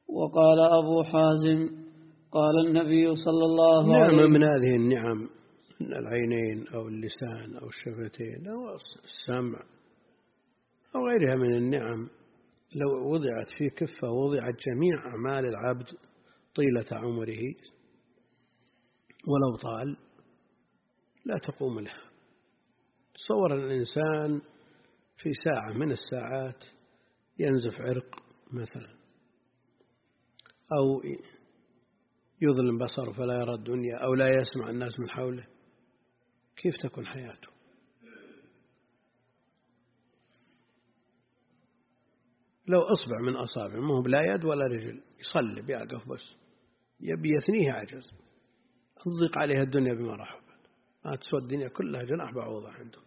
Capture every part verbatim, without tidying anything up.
وقال أبو حازم قال النبي صلى الله عليه وسلم: نعم من هذه النعم من العينين أو اللسان أو الشفتين أو السمع أو غيرها من النعم، لو وضعت في كفة ووضعت جميع أعمال العبد طيلة عمره ولو طال لا تقوم له. تصور الإنسان في ساعة من الساعات ينزف عرق مثلا، أو يظلم بصره فلا يرى الدنيا، أو لا يسمع الناس من حوله، كيف تكون حياته؟ لو أصبع من أصابع ما هو بلا يد ولا رجل يصلي بيقف بس يبي يثنيه عجز، تضيق عليها الدنيا بما رحبت، ما تسوى الدنيا كلها جناح بعوضة عنده.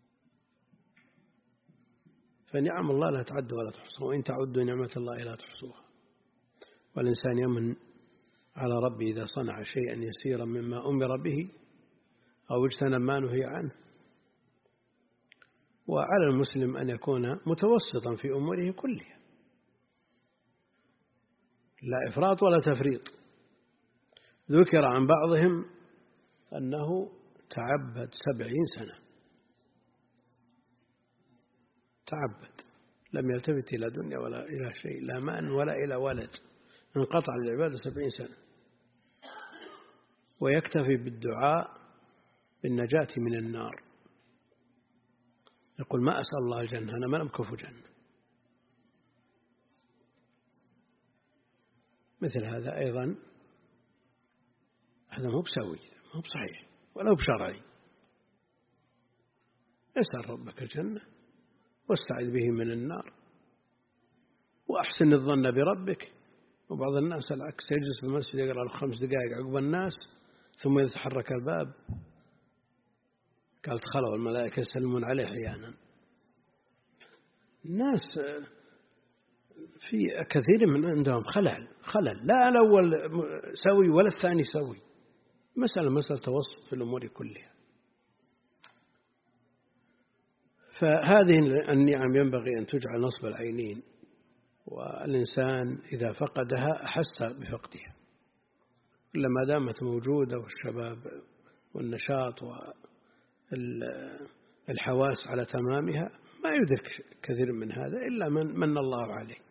فنعم الله لا تعد ولا تحصى، وإن تعدوا نعمة الله لا تحصوها. والإنسان يمن على ربه إذا صنع شيئا يسيرا مما أمر به أو اجتنب ما نهي عنه. وعلى المسلم أن يكون متوسطا في أموره كلها، لا إفراط ولا تفريط. ذكر عن بعضهم أنه تعبد سبعين سنة، تعبد لم يلتفت إلى دنيا ولا إلى شيء، لا مال ولا إلى ولد، انقطع العبادة سبعين سنة، ويكتفي بالدعاء بالنجاة من النار. يقول: ما أسأل الله الجنة، أنا ما أمكف جنة. مثل هذا أيضا هذا مو بسوي، مو بصحيح ولا بشرعي. اسأل ربك الجنة واستعذ به من النار وأحسن الظن بربك. وبعض الناس العكس، يجلس في المسجد يقرأ له خمس دقائق عقب الناس ثم يتحرك الباب، قال دخلوا الملائكة يسلمون عليه أحيانا. الناس في كثير من عندهم خلل خلل لا الأول سوي ولا الثاني سوي، مسألة مسألة توسط في الأمور كلها. فهذه النعم ينبغي أن تجعل نصب العينين، والإنسان إذا فقدها أحس بفقدها، إلا ما دامت موجودة والشباب والنشاط والحواس على تمامها ما يدرك كثير من هذا إلا من من الله عليه.